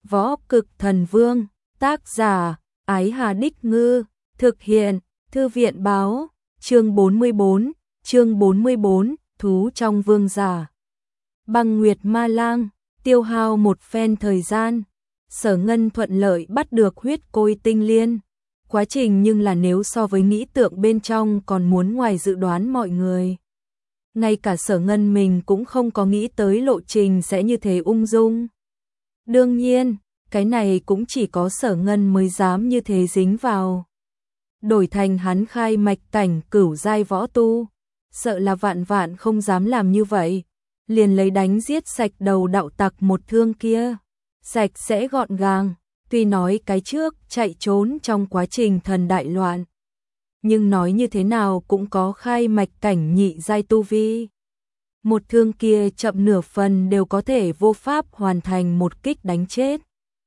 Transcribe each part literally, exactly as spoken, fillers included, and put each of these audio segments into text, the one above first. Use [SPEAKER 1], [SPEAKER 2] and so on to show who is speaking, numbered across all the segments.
[SPEAKER 1] Võ Cực Thần Vương, tác giả, Ái Hà Đích Ngư, thực hiện, Thư viện báo, chương bốn mươi bốn, chương bốn mươi bốn, Thú trong Vương Giả. Băng Nguyệt Ma Lang, tiêu hao một phen thời gian, Sở Ngân thuận lợi bắt được huyết côi tinh liên. Quá trình nhưng là nếu so với nghĩ tượng bên trong còn muốn ngoài dự đoán mọi người. Ngay cả Sở Ngân mình cũng không có nghĩ tới lộ trình sẽ như thế ung dung. Đương nhiên, cái này cũng chỉ có Sở Ngân mới dám như thế dính vào. Đổi thành hắn khai mạch cảnh cửu giai võ tu, sợ là vạn vạn không dám làm như vậy. Liền lấy đánh giết sạch đầu đạo tặc một thương kia. Sạch sẽ gọn gàng, tuy nói cái trước chạy trốn trong quá trình thần đại loạn. Nhưng nói như thế nào cũng có khai mạch cảnh nhị giai tu vi. Một thương kia chậm nửa phần đều có thể vô pháp hoàn thành một kích đánh chết.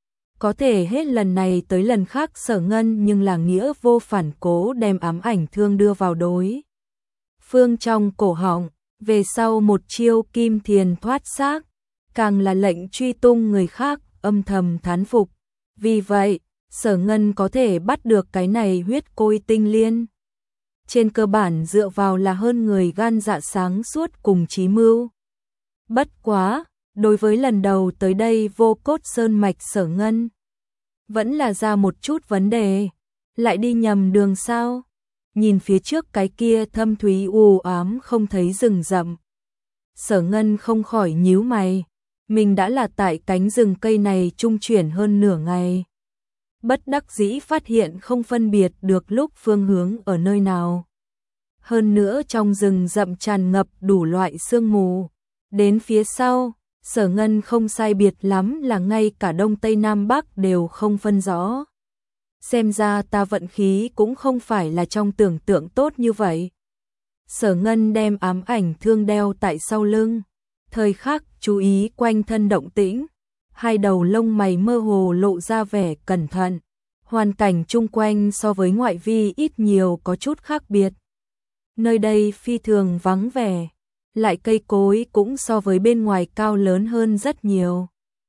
[SPEAKER 1] Có thể hết lần này tới lần khác Sở Ngân nhưng là nghĩa vô phản cố đem ám ảnh thương đưa vào đối phương trong cổ họng, về sau một chiêu kim thiền thoát xác, càng là lệnh truy tung người khác âm thầm thán phục. Vì vậy, Sở Ngân có thể bắt được cái này huyết côi tinh liên. Trên cơ bản dựa vào là hơn người gan dạ sáng suốt cùng chí mưu. Bất quá, đối với lần đầu tới đây vô cốt sơn mạch Sở Ngân, vẫn là ra một chút vấn đề, lại đi nhầm đường sao? Nhìn phía trước cái kia thâm thúy u ám không thấy rừng rậm. Sở Ngân không khỏi nhíu mày, mình đã là tại cánh rừng cây này trung chuyển hơn nửa ngày. Bất đắc dĩ phát hiện không phân biệt được lúc phương hướng ở nơi nào. Hơn nữa trong rừng rậm tràn ngập đủ loại sương mù. Đến phía sau, Sở Ngân không sai biệt lắm là ngay cả đông tây nam bắc đều không phân rõ. Xem ra ta vận khí cũng không phải là trong tưởng tượng tốt như vậy. Sở Ngân đem ám ảnh thương đeo tại sau lưng, thời khắc chú ý quanh thân động tĩnh, hai đầu lông mày mơ hồ lộ ra vẻ cẩn thận. Hoàn cảnh chung quanh so với ngoại vi ít nhiều có chút khác biệt. Nơi đây phi thường vắng vẻ, lại cây cối cũng so với bên ngoài cao lớn hơn rất nhiều.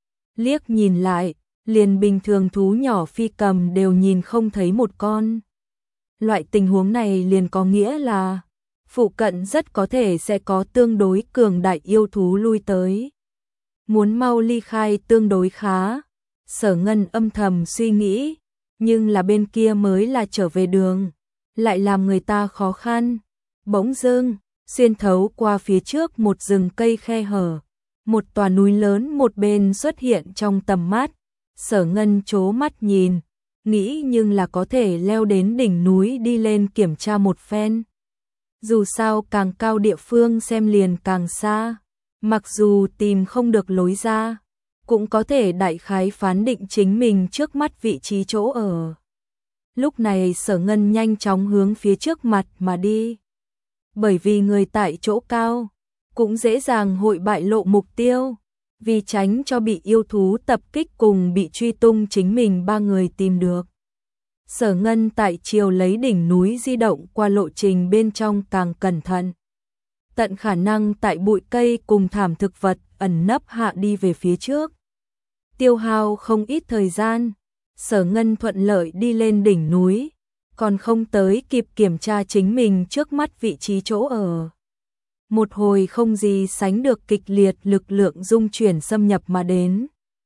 [SPEAKER 1] Liếc nhìn lại, liền bình thường thú nhỏ phi cầm đều nhìn không thấy một con. Loại tình huống này liền có nghĩa là phụ cận rất có thể sẽ có tương đối cường đại yêu thú lui tới. Muốn mau ly khai tương đối khá, Sở Ngân âm thầm suy nghĩ, nhưng là bên kia mới là trở về đường, lại làm người ta khó khăn. Bỗng dưng, xuyên thấu qua phía trước một rừng cây khe hở, một tòa núi lớn một bên xuất hiện trong tầm mắt. Sở Ngân chố mắt nhìn, nghĩ nhưng là có thể leo đến đỉnh núi đi lên kiểm tra một phen. Dù sao càng cao địa phương xem liền càng xa, mặc dù tìm không được lối ra, cũng có thể đại khái phán định chính mình trước mắt vị trí chỗ ở. Lúc này Sở Ngân nhanh chóng hướng phía trước mặt mà đi. Bởi vì người tại chỗ cao, cũng dễ dàng hội bại lộ mục tiêu. Vì tránh cho bị yêu thú tập kích cùng bị truy tung chính mình ba người tìm được. Sở Ngân tại chiều lấy đỉnh núi di động qua lộ trình bên trong càng cẩn thận. Tận khả năng tại bụi cây cùng thảm thực vật ẩn nấp hạ đi về phía trước. Tiêu hao không ít thời gian, Sở Ngân thuận lợi đi lên đỉnh núi, còn không tới kịp kiểm tra chính mình trước mắt vị trí chỗ ở. Một hồi không gì sánh được kịch liệt lực lượng dung chuyển xâm nhập mà đến.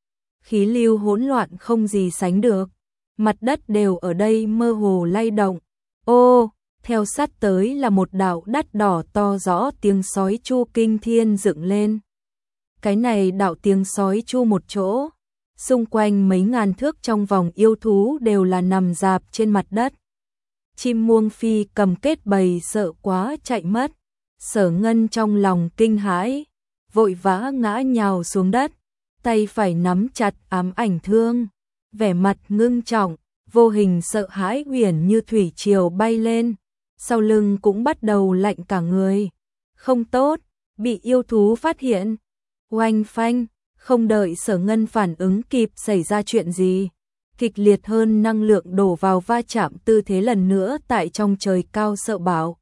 [SPEAKER 1] Khí lưu hỗn loạn không gì sánh được, mặt đất đều ở đây mơ hồ lay động. Ô, theo sát tới là một đạo đắt đỏ to rõ tiếng sói chu kinh thiên dựng lên. Cái này đạo tiếng sói chu một chỗ, xung quanh mấy ngàn thước trong vòng yêu thú đều là nằm rạp trên mặt đất. Chim muông phi cầm kết bầy sợ quá chạy mất. Sở Ngân trong lòng kinh hãi, vội vã ngã nhào xuống đất, tay phải nắm chặt ám ảnh thương, vẻ mặt ngưng trọng, vô hình sợ hãi uyển như thủy triều bay lên, sau lưng cũng bắt đầu lạnh cả người. Không tốt, bị yêu thú phát hiện. Oanh phanh, không đợi Sở Ngân phản ứng kịp xảy ra chuyện gì, kịch liệt hơn năng lượng đổ vào va chạm tư thế lần nữa tại trong trời cao sợ bão.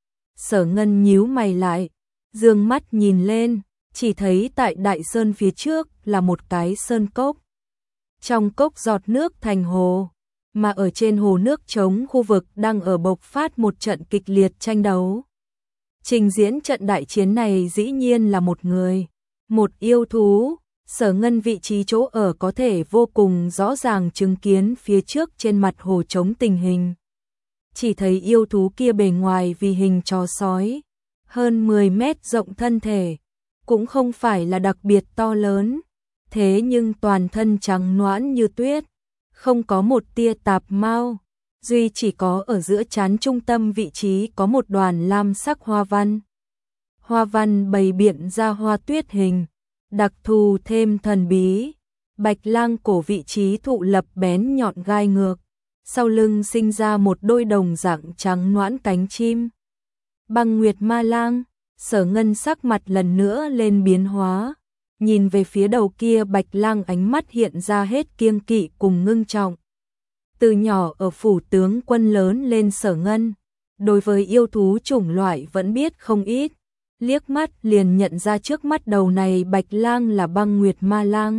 [SPEAKER 1] Sở Ngân nhíu mày lại, dương mắt nhìn lên, chỉ thấy tại đại sơn phía trước là một cái sơn cốc. trong cốc giọt nước thành hồ, mà ở trên hồ nước trống khu vực đang ở bộc phát một trận kịch liệt tranh đấu. Trình diễn trận đại chiến này dĩ nhiên là một người, một yêu thú. Sở Ngân vị trí chỗ ở có thể vô cùng rõ ràng chứng kiến phía trước trên mặt hồ trống tình hình. Chỉ thấy yêu thú kia bề ngoài vì hình chó sói, hơn mười mét rộng thân thể, cũng không phải là đặc biệt to lớn, thế nhưng toàn thân trắng nõn như tuyết, không có một tia tạp mao, duy chỉ có ở giữa trán trung tâm vị trí có một đoàn lam sắc hoa văn. Hoa văn bày biện ra hoa tuyết hình, đặc thù thêm thần bí. Bạch lang cổ vị trí thụ lập bén nhọn gai ngược, sau lưng sinh ra một đôi đồng dạng trắng nõn cánh chim. Băng Nguyệt Ma Lang. Sở Ngân sắc mặt lần nữa lên biến hóa, nhìn về phía đầu kia Bạch Lang ánh mắt hiện ra hết kiêng kỵ cùng ngưng trọng. Từ nhỏ ở phủ tướng quân lớn lên Sở Ngân, đối với yêu thú chủng loại vẫn biết không ít, liếc mắt liền nhận ra trước mắt đầu này Bạch Lang là Băng Nguyệt Ma Lang.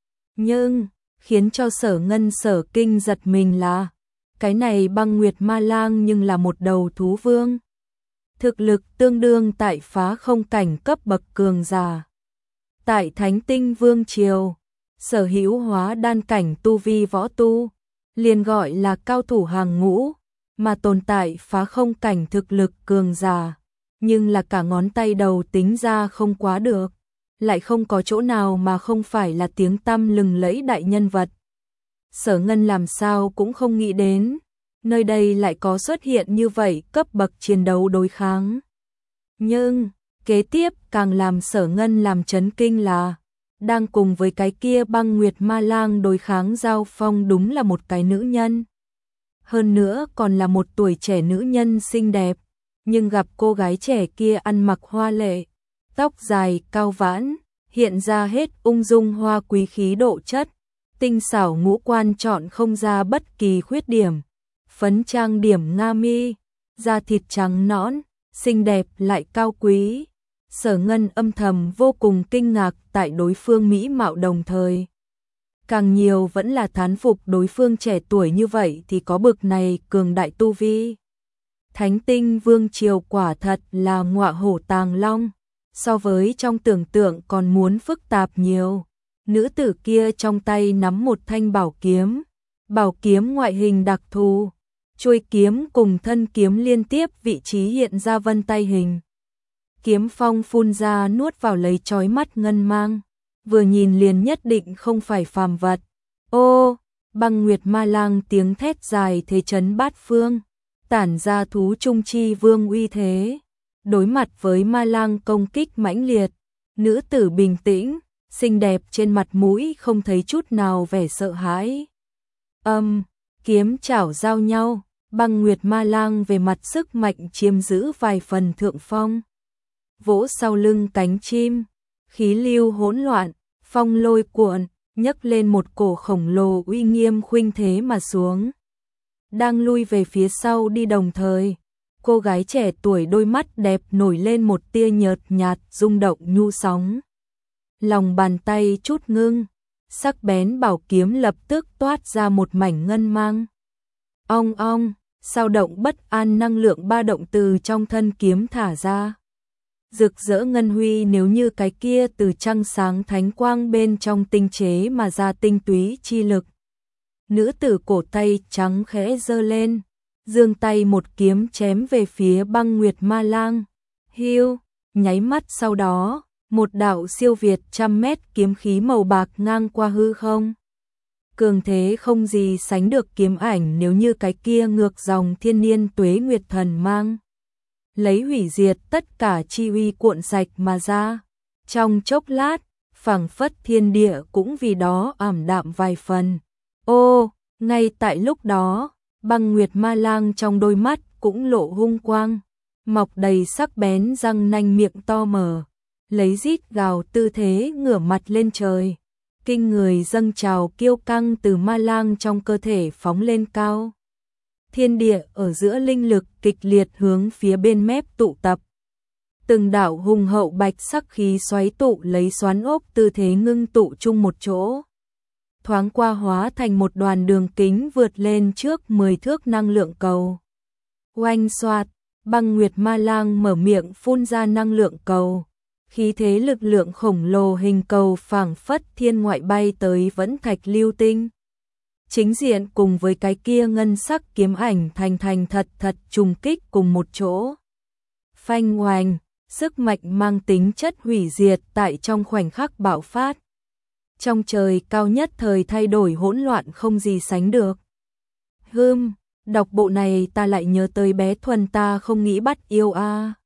[SPEAKER 1] Nhưng, khiến cho Sở Ngân Sở kinh giật mình là, cái này Băng Nguyệt Ma Lang nhưng là một đầu thú vương. Thực lực tương đương tại phá không cảnh cấp bậc cường giả. Tại Thánh Tinh Vương Triều, sở hữu hóa đan cảnh tu vi võ tu, liền gọi là cao thủ hàng ngũ, mà tồn tại phá không cảnh thực lực cường giả, nhưng là cả ngón tay đầu tính ra không quá được, lại không có chỗ nào mà không phải là tiếng tăm lừng lẫy đại nhân vật. Sở Ngân làm sao cũng không nghĩ đến, nơi đây lại có xuất hiện như vậy cấp bậc chiến đấu đối kháng. Nhưng, kế tiếp càng làm Sở Ngân làm chấn kinh là, đang cùng với cái kia Băng Nguyệt Ma Lang đối kháng giao phong đúng là một cái nữ nhân. Hơn nữa còn là một tuổi trẻ nữ nhân xinh đẹp, nhưng gặp cô gái trẻ kia ăn mặc hoa lệ, tóc dài cao vãn, hiện ra hết ung dung hoa quý khí độ chất, tinh xảo ngũ quan chọn không ra bất kỳ khuyết điểm. Phấn trang điểm nga mi, da thịt trắng nõn, xinh đẹp lại cao quý. Sở Ngân âm thầm vô cùng kinh ngạc tại đối phương mỹ mạo, đồng thời càng nhiều vẫn là thán phục đối phương trẻ tuổi như vậy thì có bực này cường đại tu vi. Thánh Tinh Vương Triều quả thật là ngọa hổ tàng long, so với trong tưởng tượng còn muốn phức tạp nhiều. Nữ tử kia trong tay nắm một thanh bảo kiếm, bảo kiếm ngoại hình đặc thù, chuôi kiếm cùng thân kiếm liên tiếp vị trí hiện ra vân tay hình. Kiếm phong phun ra nuốt vào lấy chói mắt ngân mang, vừa nhìn liền nhất định không phải phàm vật. Ô, Băng Nguyệt Ma Lang tiếng thét dài thế chấn bát phương, tản ra thú trung chi vương uy thế. Đối mặt với Ma Lang công kích mãnh liệt, nữ tử bình tĩnh, xinh đẹp trên mặt mũi không thấy chút nào vẻ sợ hãi. Âm, kiếm chảo giao nhau, Băng Nguyệt Ma Lang về mặt sức mạnh chiếm giữ vài phần thượng phong. Vỗ sau lưng cánh chim, khí lưu hỗn loạn, phong lôi cuộn, nhấc lên một cổ khổng lồ uy nghiêm khuynh thế mà xuống. Đang lui về phía sau đi đồng thời, cô gái trẻ tuổi đôi mắt đẹp nổi lên một tia nhợt nhạt rung động nhu sóng. Lòng bàn tay chút ngưng, sắc bén bảo kiếm lập tức toát ra một mảnh ngân mang. Ong ong, sao động bất an năng lượng ba động từ trong thân kiếm thả ra. Rực rỡ ngân huy nếu như cái kia từ trăng sáng thánh quang bên trong tinh chế mà ra tinh túy chi lực. Nữ tử cổ tay trắng khẽ giơ lên, giương tay một kiếm chém về phía Băng Nguyệt Ma Lang. Hiu, nháy mắt sau đó, một đạo siêu việt trăm mét kiếm khí màu bạc ngang qua hư không. Cường thế không gì sánh được kiếm ảnh nếu như cái kia ngược dòng thiên niên tuế nguyệt thần mang. Lấy hủy diệt tất cả chi uy cuộn sạch mà ra. Trong chốc lát, phảng phất thiên địa cũng vì đó ảm đạm vài phần. Ô, ngay tại lúc đó, Băng Nguyệt Ma Lang trong đôi mắt cũng lộ hung quang, mọc đầy sắc bén răng nanh miệng to mở, lấy rít gào tư thế ngửa mặt lên trời. Kinh người dâng trào kiêu căng từ ma lang trong cơ thể phóng lên cao. Thiên địa ở giữa linh lực kịch liệt hướng phía bên mép tụ tập. Từng đạo hùng hậu bạch sắc khí xoáy tụ lấy xoắn ốc tư thế ngưng tụ chung một chỗ. thoáng qua hóa thành một đoàn đường kính vượt lên trước mười thước năng lượng cầu. Oanh xoạt, Băng Nguyệt Ma Lang mở miệng phun ra năng lượng cầu. Khí thế lực lượng khổng lồ hình cầu phảng phất thiên ngoại bay tới vẫn thạch lưu tinh. Chính diện cùng với cái kia ngân sắc kiếm ảnh thành thành thật thật trùng kích cùng một chỗ. Phanh oanh, sức mạnh mang tính chất hủy diệt tại trong khoảnh khắc bạo phát. Trong trời cao nhất thời thay đổi hỗn loạn không gì sánh được. Hừm, đọc bộ này ta lại nhớ tới bé Thuần ta không nghĩ bắt yêu a. À.